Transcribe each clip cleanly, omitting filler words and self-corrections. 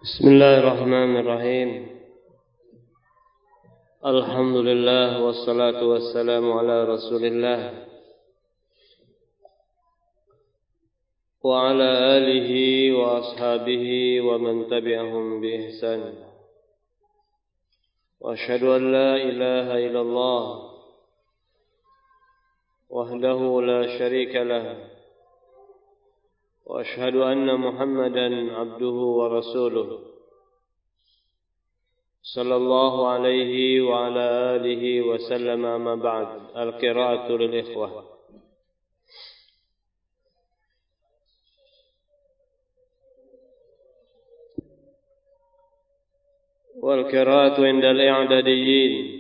Bismillahirrahmanirrahim. Alhamdulillah wassalatu wassalamu ala Rasulillah wa ala alihi wa ashabihi wa man tabi'ahum bi ihsan. Wa asyhadu an la ilaha illallah wahdahu la syarika lah. وأشهد أن محمدا عبده ورسوله صلى الله عليه وعلى آله وسلم. أما بعد، القراءة للإخوة. والقراءة عند الإعداديين.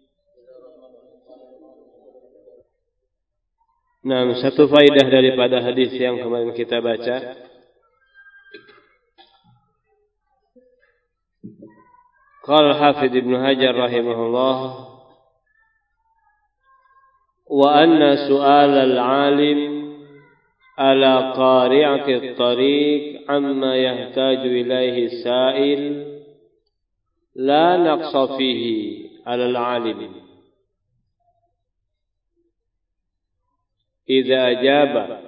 Nah, satu faidah daripada hadis yang kemarin kita baca. Qala Hafidz Ibnu Hajar rahimahullah, wa anna su'al al-'alim ala qari'ati at-tariq amma yahtaju ilayhi sa'il la naqsa fihi 'ala al-'alim idza ajaba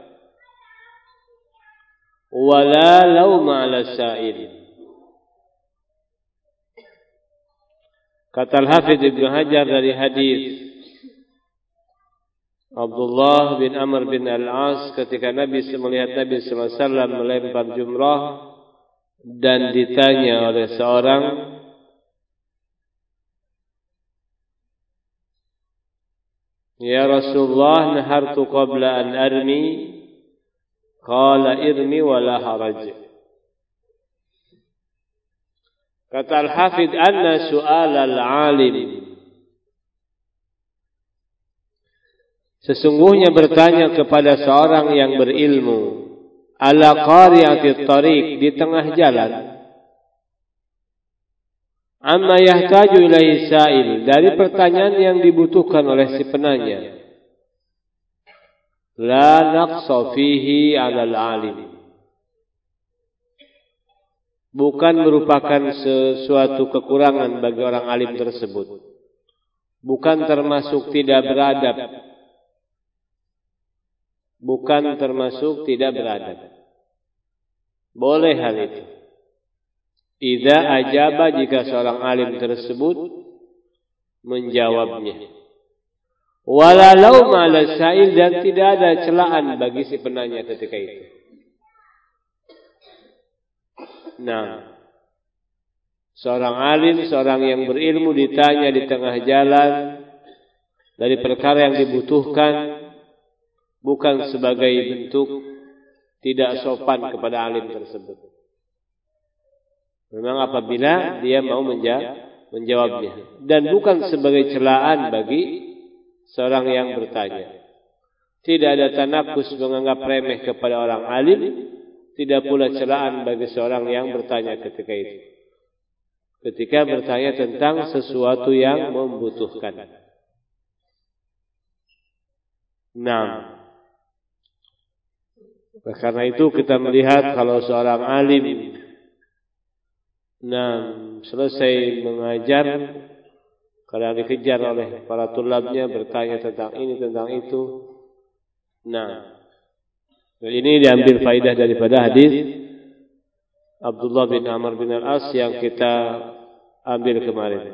wala lauma 'ala sa'il. Kata Al-Hafidz Ibnu Hajar dari hadis Abdullah bin Amr bin Al-As ketika melihat Nabi sallallahu alaihi wasallam melempar jumrah dan ditanya oleh seorang, "Ya Rasulullah, nahartu qabla an armi." Qala irmi wala haraj. Kata Al-Hafidz, anna su'al al-alim, sesungguhnya bertanya kepada seorang yang berilmu, ala qari'ati tariq, di tengah jalan, amma yahtaju ilaihi sa'il, dari pertanyaan yang dibutuhkan oleh si penanya, la naqsa fihi 'alal 'alim, bukan merupakan sesuatu kekurangan bagi orang alim tersebut, bukan termasuk tidak beradab, bukan termasuk tidak beradab, boleh hal itu. Idza ajaba, jika seorang alim tersebut menjawabnya. Wala lauma 'ala sa'il, dan tidak ada celaan bagi si penanya ketika itu. Nah, seorang alim, seorang yang berilmu ditanya di tengah jalan dari perkara yang dibutuhkan, bukan sebagai bentuk tidak sopan kepada alim tersebut. Memang apabila dia mau menjawabnya, dan bukan sebagai celaan bagi seorang yang bertanya. Tidak ada tanakus menganggap remeh kepada orang alim, tidak pula celaan bagi seorang yang bertanya ketika itu, ketika bertanya tentang sesuatu yang membutuhkan. Nah, karena itu kita melihat kalau seorang alim selesai mengajar, kadang dikejar oleh para tulabnya bertanya tentang ini, tentang itu. Nah, ini diambil faidah daripada hadis Abdullah bin Amr bin Al-As yang kita ambil kemarin.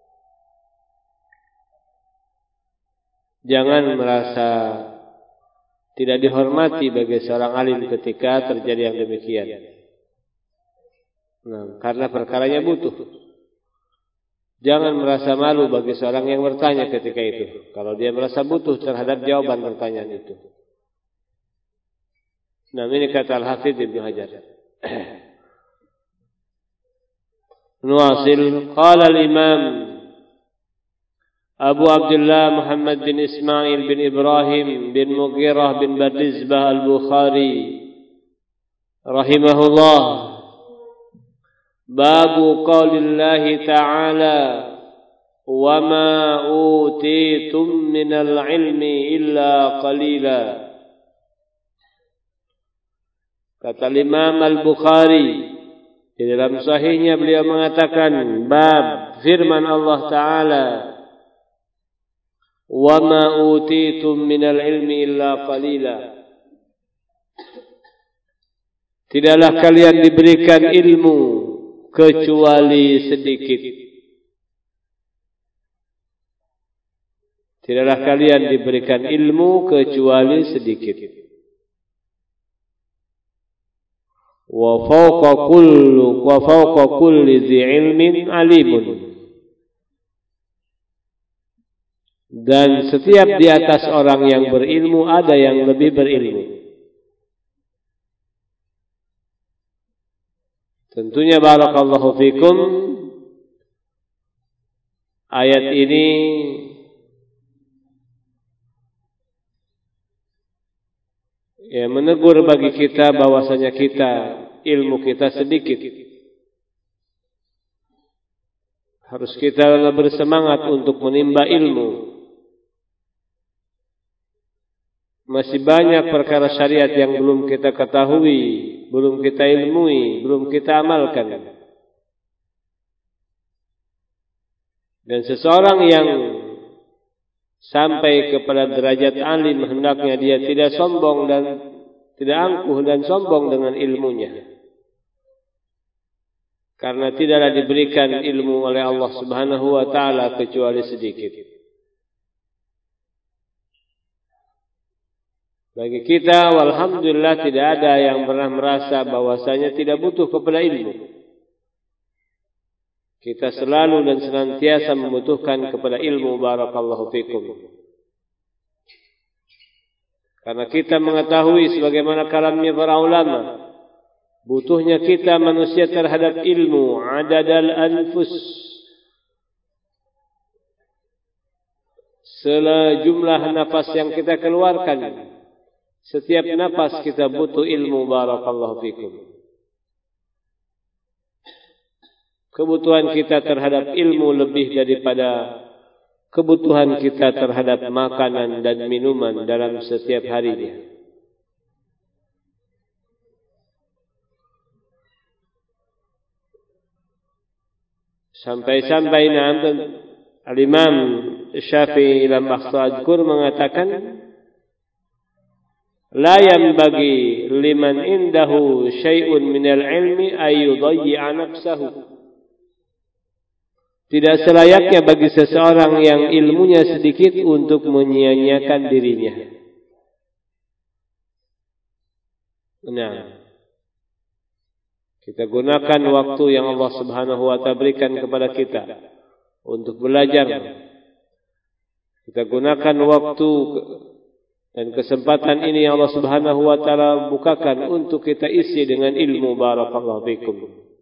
Jangan merasa tidak dihormati bagi seorang alim ketika terjadi yang demikian. Nah, karena perkaranya butuh. Jangan merasa malu bagi seorang yang bertanya ketika itu, kalau dia merasa butuh terhadap jawaban pertanyaan itu. Nah, ini kata Al-Hafidz Ibnu Hajar. Nuwasil, qala al-Imam Abu Abdullah Muhammad bin Ismail bin Ibrahim bin Mughirah bin Bardizbah al-Bukhari rahimahullah, babu qaulillahi ta'ala, wa ma utitum minal ilmi illa qalila. Kata Imam Al-Bukhari, Di dalam sahihnya beliau mengatakan bab firman Allah Ta'ala, wa ma utitum minal ilmi illa qalila. Tidaklah kalian diberikan ilmu kecuali sedikit. Tidaklah kalian diberikan ilmu kecuali sedikit. Wa fawqa kulli dhi ilmin alimun. Dan setiap di atas orang yang berilmu ada yang lebih berilmu. Tentunya barakallahu fikum, ayat ini menegur bagi kita bahwasanya ilmu kita sedikit. Harus kita bersemangat untuk menimba ilmu. Masih banyak perkara syariat yang belum kita ketahui, belum kita ilmui, belum kita amalkan. Dan seseorang yang sampai kepada derajat alim, hendaknya dia tidak sombong dan tidak angkuh dan sombong dengan ilmunya. Karena tidaklah diberikan ilmu oleh Allah Subhanahu wa Ta'ala kecuali sedikit. Bagi kita, walhamdulillah, tidak ada yang pernah merasa bahwasanya tidak butuh kepada ilmu. Kita selalu dan senantiasa membutuhkan kepada ilmu, barakallahu fikum. Karena kita mengetahui sebagaimana kalamnya para ulama, butuhnya kita manusia terhadap ilmu, adadal anfus, sejumlah nafas yang kita keluarkan. Setiap nafas kita butuh ilmu, barakallahu fikum. Kebutuhan kita terhadap ilmu lebih daripada kebutuhan kita terhadap makanan dan minuman dalam setiap harinya. Sampai-sampai Al-Imam Syafi'i lam akhsadkur mengatakan, la yanbaghi liman indahu syai'un minal ilmi ayyudayyi'a nafsahu. Tidak selayaknya bagi seseorang yang ilmunya sedikit untuk menyia-nyiakan dirinya. Nah, kita gunakan waktu yang Allah Subhanahu wa Ta'ala berikan kepada kita untuk belajar. Kita gunakan waktu dan kesempatan ini yang Allah Subhanahu wa Ta'ala bukakan untuk kita isi dengan ilmu, barakallahu fikum.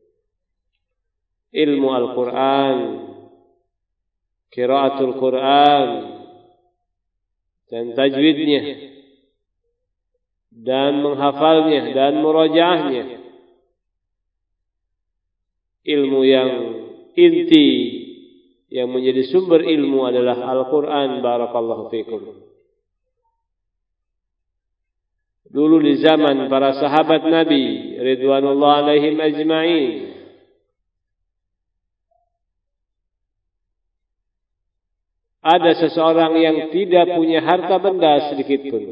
Ilmu Al-Quran, qiraatul Quran, dan tajwidnya, dan menghafalnya, dan murajaahnya. Ilmu yang inti, yang menjadi sumber ilmu adalah Al-Quran, barakallahu fikum. Dulu di zaman para sahabat Nabi ridwanullah alaihim ajma'in, ada seseorang yang tidak punya harta benda sedikit pun.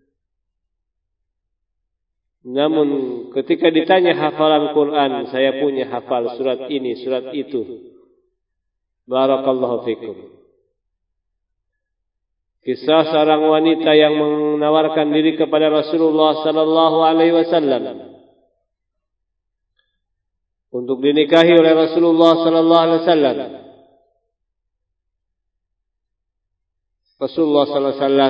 Namun ketika ditanya hafalan Quran, saya punya hafal surat ini, surat itu. Barakallahu fikum. Kisah seorang wanita yang menawarkan diri kepada Rasulullah sallallahu alaihi wasallam untuk dinikahi oleh Rasulullah sallallahu alaihi wasallam. Rasulullah sallallahu alaihi wasallam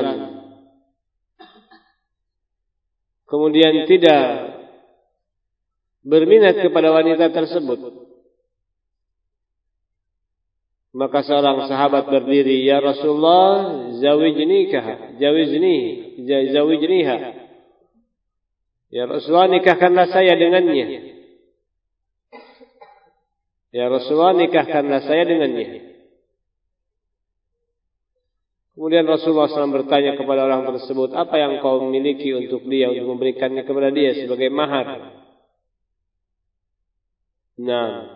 kemudian tidak berminat kepada wanita tersebut. Maka seorang sahabat berdiri, ya Rasulullah, zawijniha. Ya Rasulullah, nikahkanlah saya dengannya. Ya Rasulullah, nikahkanlah saya dengannya. Kemudian Rasulullah SAW bertanya kepada orang tersebut, apa yang kau miliki untuk dia, untuk memberikannya kepada dia sebagai mahar? Nah,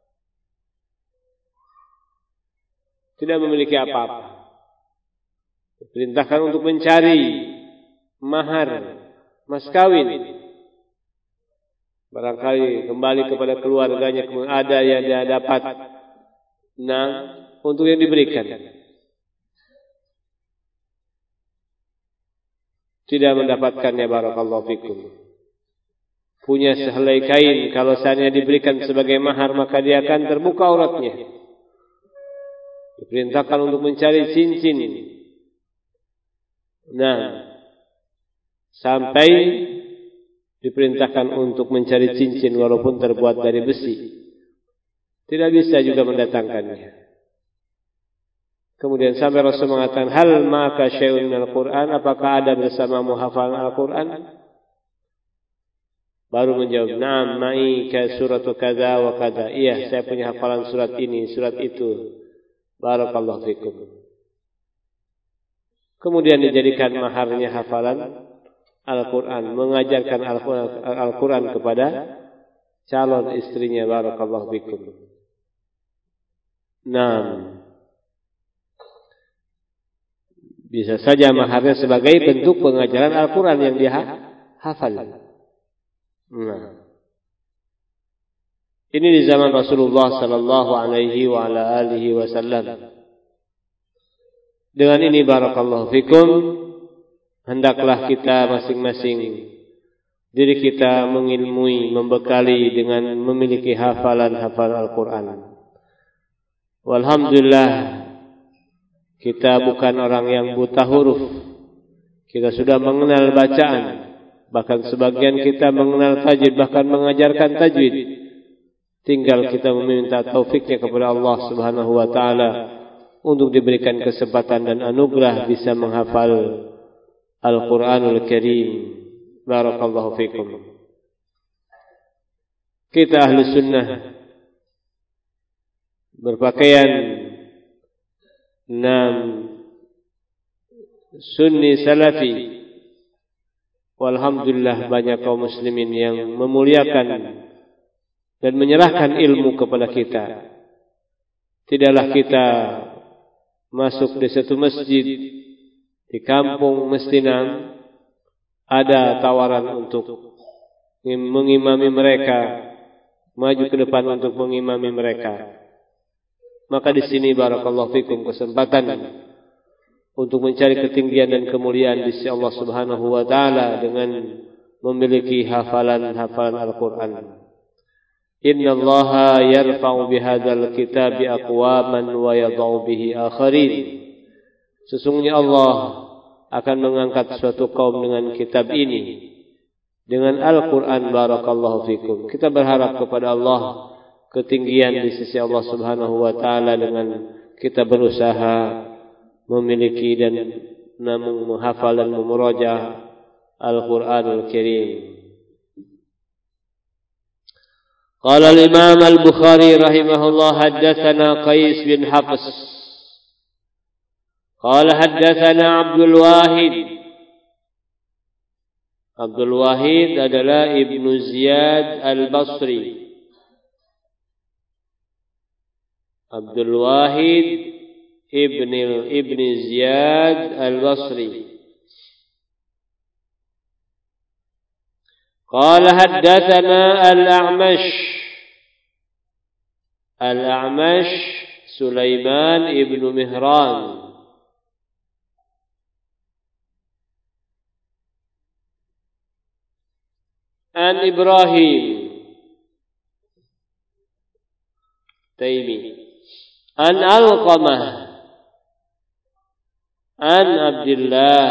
tidak memiliki apa-apa. Diperintahkan untuk mencari mahar, mas kawin. Barangkali kembali kepada keluarganya, kemudian ada yang dia dapat. Nah, untuk yang diberikan. Tidak mendapatkannya, barakallahu fikum. Punya sehelai kain, kalau seandainya diberikan sebagai mahar, maka dia akan terbuka auratnya. Diperintahkan untuk mencari cincin. Nah, sampai diperintahkan untuk mencari cincin walaupun terbuat dari besi. Tidak bisa juga mendatangkannya. Kemudian sampai Rasul mengatakan, hal maka syai'un minal Qur'an, apakah ada bersamamu hafalan Al-Quran? Baru menjawab, na'am ma'i ka suratu kadza wa kadza. Iya, saya punya hafalan surat ini, surat itu. Barakallahu fikum. Kemudian dijadikan maharnya hafalan Al-Quran, mengajarkan Al-Quran kepada calon istrinya. Barakallahu fikum. Nah, bisa saja maharnya sebagai bentuk pengajaran Al-Quran yang dia hafal. Nah, ini di zaman Rasulullah sallallahu alaihi wa ala alihi wasallam. Dengan ini barakallahu fikum, hendaklah kita masing-masing diri kita mengilmui, membekali dengan memiliki hafalan-hafalan Al-Quran. Walhamdulillah, kita bukan orang yang buta huruf. Kita sudah mengenal bacaan. Bahkan sebagian kita mengenal tajwid, bahkan mengajarkan tajwid. Tinggal kita meminta taufiknya kepada Allah Subhanahu wa taala untuk diberikan kesempatan dan anugerah bisa menghafal Al-Qur'anul Karim. Barakallahu fikum. Kita ahli sunnah berpakaian sunni salafi. Walhamdulillah, banyak kaum muslimin yang memuliakan dan menyerahkan ilmu kepada kita. Tidaklah kita masuk di satu masjid di kampung mesti ada tawaran untuk mengimami mereka, maju ke depan untuk mengimami mereka. Maka di sini barakallahu fikum kesempatan untuk mencari ketinggian dan kemuliaan di sisi Allah Subhanahu wa taala dengan memiliki hafalan-hafalan Al-Qur'an. Innallaha yarfa'u bihadzal kitabi aqwaman wa yadh'u bihi akharin. Sesungguhnya Allah akan mengangkat suatu kaum dengan kitab ini, dengan Al-Qur'an. Barakallahu fikum. Kita berharap kepada Allah ketinggian di sisi Allah Subhanahu wa taala dengan kita berusaha memiliki dan menghafal dan memurajaah Al-Qur'anul Karim. Qala al-Imam Al-Bukhari rahimahullah, haddatsana Qais bin Hafs. Qala haddatsana Abdul Wahid. Abdul Wahid adalah Ibnu Ziyad Al-Basri. Abdul Wahid Ibn Ziyad Al-Basri. قال حدثنا الأعمش سليمان ابن مهران عن إبراهيم تيمي عن علقمة عن عبد الله.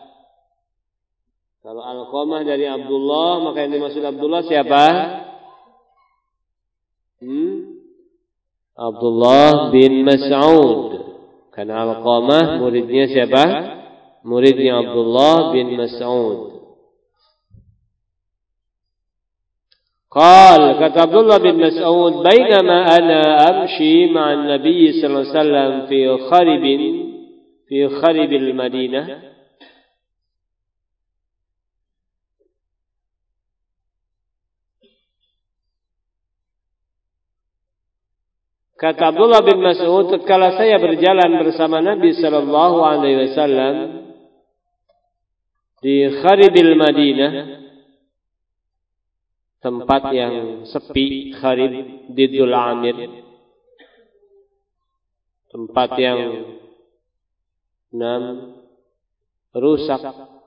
Kalau Alqamah dari Abdullah, maka yang dimaksud Abdullah siapa? Abdullah bin Mas'ud. Karena Alqamah muridnya siapa? Muridnya Abdullah bin Mas'ud. Qal, kata Abdullah bin Mas'ud, bainama ana amshi ma'an Nabi sallallahu alaihi wasallam fi kharibil Madinah. Kata Abdullah bin Mas'ud, tatkala saya berjalan bersama Nabi sallallahu alaihi wasallam di Kharibil Madinah, tempat yang sepi. Kharib Didul Amir, tempat yang rusak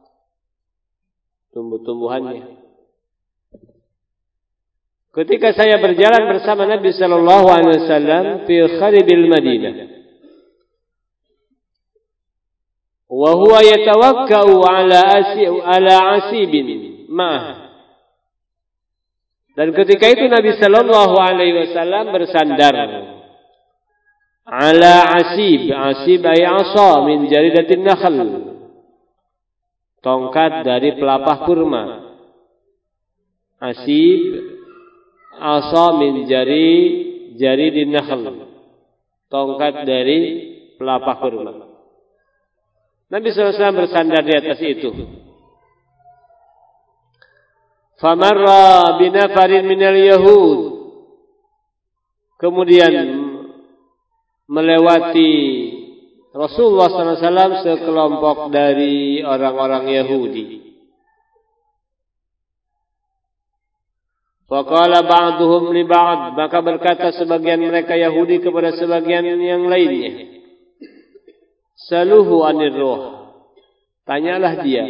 tumbuh-tumbuhannya. Ketika saya berjalan bersama Nabi sallallahu alaihi wasallam fi Kharibil Madinah, wa huwa yatawakkau ala asibin ma'ah. Dan ketika itu Nabi sallallahu alaihi wasallam bersandar ala asib ay asa min jaridatin nakhl, tongkat dari pelapah kurma. Asib asa min jaridin nakhl, tongkat dari pelapah kurma. Nabi SAW bersandar di atas itu. Famarra binafarin minal yahud, kemudian melewati Rasulullah SAW sekelompok dari orang-orang Yahudi. Faqala ba'duhum li ba'd, maka berkata sebagian mereka Yahudi kepada sebagian yang lainnya, saluhu anir ruh, tanyalah dia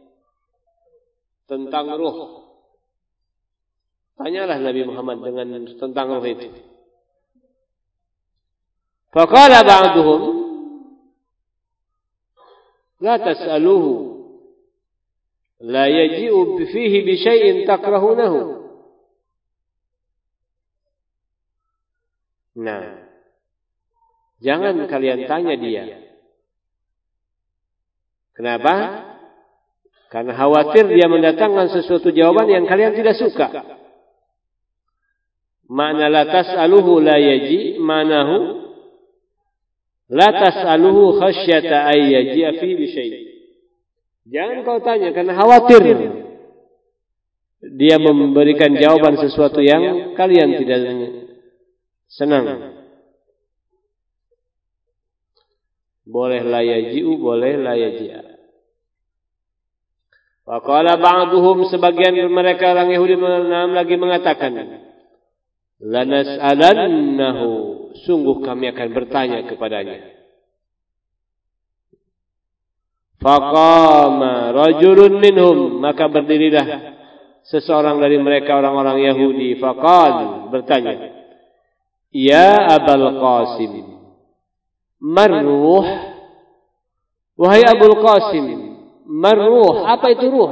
tentang ruh. Tanyalah Nabi Muhammad tentang ruh itu. Faqala ba'duhum la tas'aluhu la yaji'u fihi bi syai'in takrahunahu. Nah, jangan kalian tanya dia. Kenapa? Karena khawatir dia mendatangkan sesuatu jawaban yang kalian tidak suka. Makna la tas'aluhu la yaji, manahu la tas'aluhu khasyata ay yaji'a fi bi syai'. Jangan kau tanya karena khawatir dia memberikan jawaban sesuatu yang kalian tidak senang. Boleh la yaji'u, boleh la yaji'a. Wa qala ba'duhum, sebagian mereka orang Yahudi lagi mengatakan, lanas'alannahu, sungguh kami akan bertanya kepadanya. Faqama rajulun minhum, maka berdirilah seseorang dari mereka orang-orang Yahudi. Faqal, bertanya, ya Abul Qasim, marruh, wahai Abul Qasim, marruh, apa itu ruh?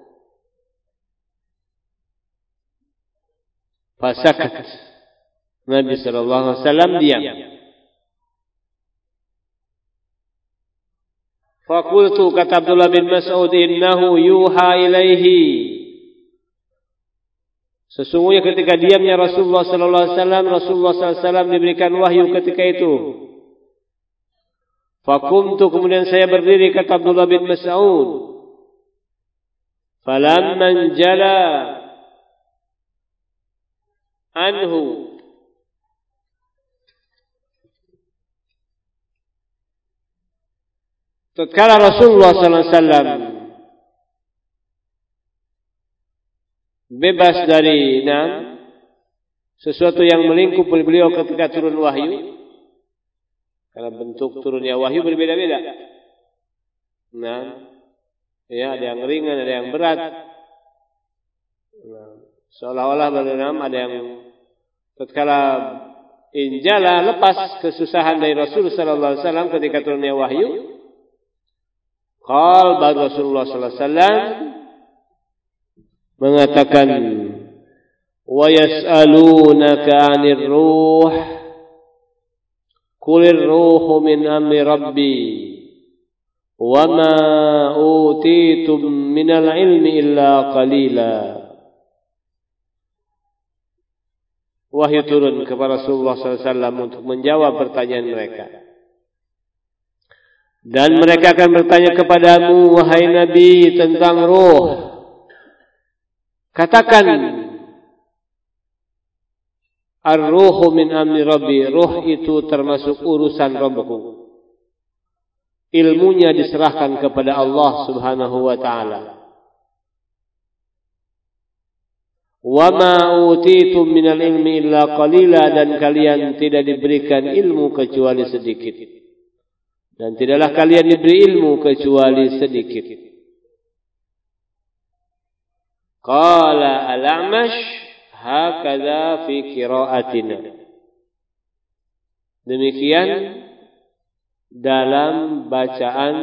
Fasakat, Nabi sallallahu alaihi wasallam diam. Fakultu, kata Abdullah bin Mas'ud, innahu yuha ilaihi, sesungguhnya ketika diamnya Rasulullah sallallahu alaihi wasallam, Rasulullah sallallahu alaihi wasallam diberikan wahyu ketika itu. Fakumtu, kemudian saya berdiri, kata Abdullah bin Mas'ud. Falamman jala anhu, tatkala Rasulullah sallallahu alaihi wasallam bebas dari sesuatu yang melingkup beliau ketika turun wahyu, karena bentuk turunnya wahyu berbeda-beda. Ya, ada yang ringan, ada yang berat. Seolah-olah ada yang tatkala injala, lepas kesusahan dari Rasul sallallahu alaihi wasallam ketika turunnya wahyu. Qal ba'd Rasulullah sallallahu alaihi wasallam mengatakan, wa yas'alunaka 'anir ruh, qulir ruhu min amri rabbi, wa ma utitum minal ilmi illa qalila. Wahyu turun kepada Rasulullah SAW untuk menjawab pertanyaan mereka. Dan mereka akan bertanya kepadamu, wahai Nabi, tentang ruh. Katakan, Ar-ruhu min amri Rabbi, ruh itu termasuk urusan Rabbku. Ilmunya diserahkan kepada Allah Subhanahu wa taala. Wa ma utitum minal ilmi illa qalila, dan kalian tidak diberikan ilmu kecuali sedikit. Dan tidaklah kalian diberi ilmu kecuali sedikit. Qala al-A'mash hakadha fi qira'atina. Demikian dalam bacaan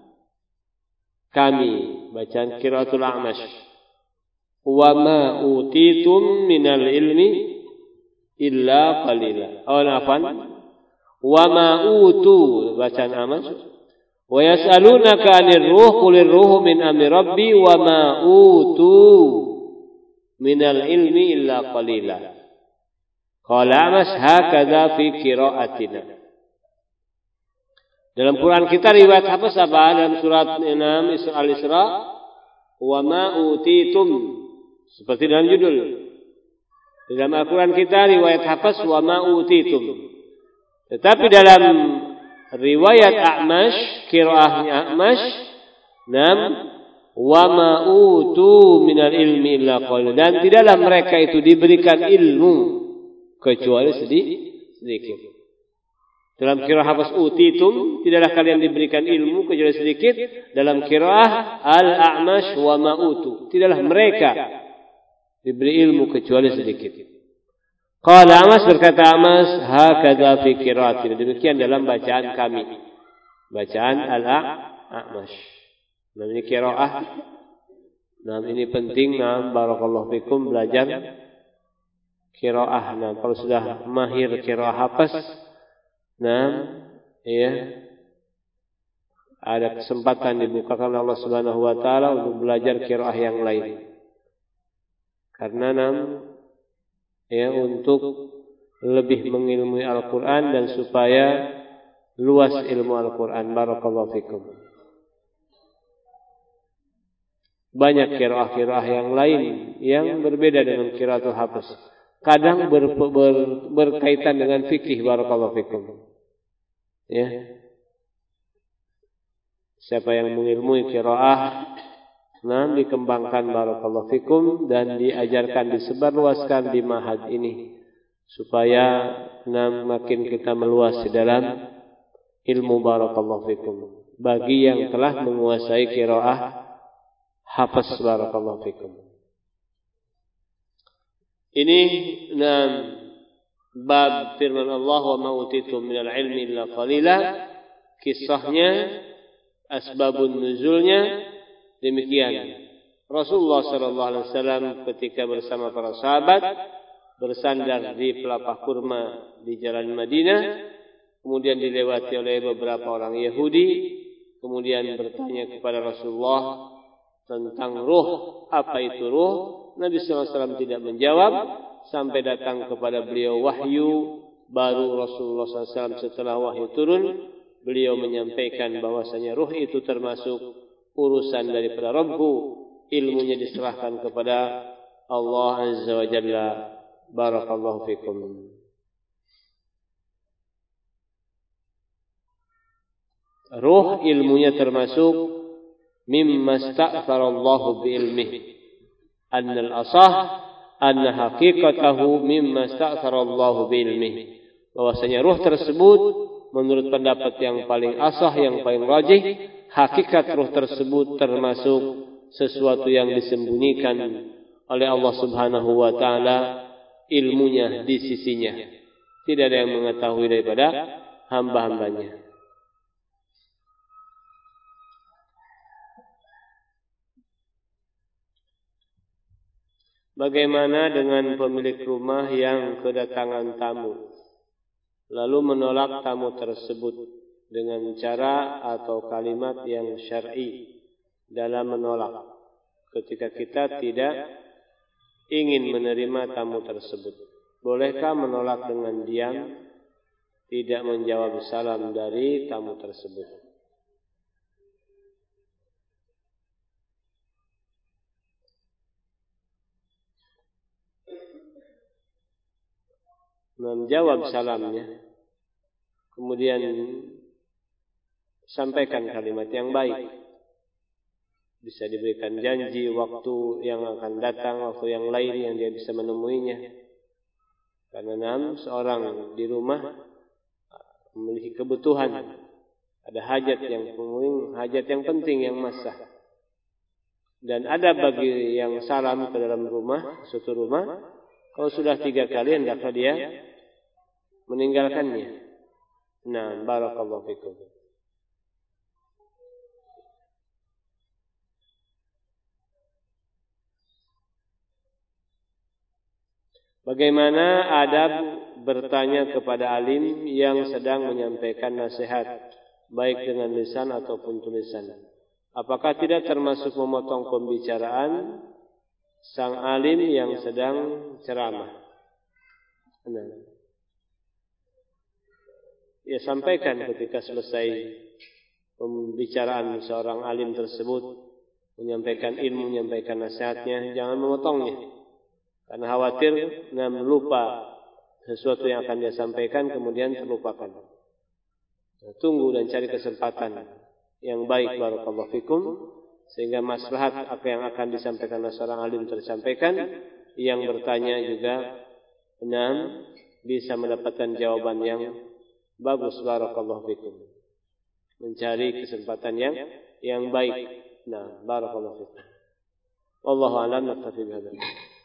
kami, bacaan qiraatul A'mash. Wa ma utitum minal ilmi illa qalila. Oh, nafan. Wa ma utu, bacaan A'mash. Wa yas'alunaka 'anir ruh, qulir ruhu min amri Rabbi wa ma utu minal ilmi illa qalila. Qala A'mash hakadha fi qira'atina. Dalam Quran kita riwayat Hafs apa? Dalam surat 6 Al-Isra, wa ma utitum, seperti dalam judul. Dalam Al-Quran kita riwayat Hafs wa ma utitum. Tetapi dalam riwayat A'mash, qiraahnya A'mash, nam wa ma utu minal ilmi illa qalil, dan tidaklah mereka itu diberikan ilmu kecuali sedikit. Dalam qiraah Hafs utitum, tidaklah kalian diberikan ilmu kecuali sedikit. Dalam qiraah Al-A'mash wa ma utu, tidaklah mereka diberi ilmu kecuali sedikit. Qala A'mash, berkata A'mash, hakadha fi qiraatina, demikian dalam bacaan kami, bacaan Al-A'mash. Namanya qiraah. Nah, ini penting. Nah, barakallahu fikum, belajar qiraah. Nah, kalau sudah mahir qiraah Hafs, nah, ya, ada kesempatan dibukakan Allah Subhanahu wa taala untuk belajar qiraah yang lain. Karena ya, untuk lebih mengilmui Al-Qur'an dan supaya luas ilmu Al-Qur'an. Barakallahu fikum. Banyak qiraah-qiraah yang lain yang berbeda dengan qiraatul Hafs. Kadang berkaitan dengan fikih. Barakallahu fikum. Ya. Siapa yang mengilmui qiraah, nah, dikembangkan barakallahu fikum, dan diajarkan, disebarluaskan di ma'had ini supaya makin kita meluas di dalam ilmu. Barakallahu fikum. Bagi yang telah menguasai qiraah Hafs, barakallahu fikum. Ini bab firman Allah, wa ma utitum minal ilmi illa qalila. Kisahnya, asbabun nuzulnya demikian. Rasulullah sallallahu alaihi wasallam ketika bersama para sahabat bersandar di pelepah kurma di jalan Madinah, kemudian dilewati oleh beberapa orang Yahudi, kemudian bertanya kepada Rasulullah tentang ruh. Apa itu ruh? Nabi sallallahu alaihi wasallam tidak menjawab sampai datang kepada beliau wahyu. Baru Rasulullah SAW setelah wahyu turun, beliau menyampaikan bahwasanya ruh itu termasuk urusan daripada Rabbku. Ilmunya diserahkan kepada Allah Azza wa Jalla. Barakallahu fikum. Ruh ilmunya termasuk mimma sta'thara Allah bi ilmihi. Annal asah anna haqiqatahu mimma sta'thara Allah bi ilmihi. Bahwasanya ruh tersebut menurut pendapat yang paling asah, yang paling rajih, hakikat ruh tersebut termasuk sesuatu yang disembunyikan oleh Allah Subhanahu wa taala, ilmunya di sisinya. Tidak ada yang mengetahui daripada hamba-hambanya. Bagaimana dengan pemilik rumah yang kedatangan tamu, lalu menolak tamu tersebut dengan cara atau kalimat yang syar'i dalam menolak ketika kita tidak ingin menerima tamu tersebut? Bolehkah menolak dengan diam, tidak menjawab salam dari tamu tersebut? menjawab salamnya, kemudian sampaikan kalimat yang baik. Bisa diberikan janji waktu yang akan datang, waktu yang lain yang dia bisa menemuinya. Karena seorang di rumah memiliki kebutuhan, ada hajat yang penting yang masah. Dan ada bagi yang salam ke dalam rumah, suatu rumah, kalau sudah 3 kali hendaklah dia meninggalkannya. Nah, barakallahu fikum. Bagaimana adab bertanya kepada alim yang sedang menyampaikan nasihat, baik dengan lisan ataupun tulisan? Apakah tidak termasuk memotong pembicaraan sang alim yang sedang ceramah? Nah, ya sampaikan ketika selesai pembicaraan seorang alim tersebut, menyampaikan ilmu, menyampaikan nasihatnya, jangan memotongnya. Karena khawatir lupa sesuatu yang akan dia sampaikan kemudian terlupakan. Tunggu dan cari kesempatan yang baik, barakallahu fikum, sehingga maslahat apa yang akan disampaikan oleh seorang alim tersampaikan, yang bertanya juga bisa mendapatkan jawaban yang bagus, barakallahu fikum. Mencari kesempatan yang baik. Nah, barakallahu fikum. Wallahu a'lam, naktafi bihadza.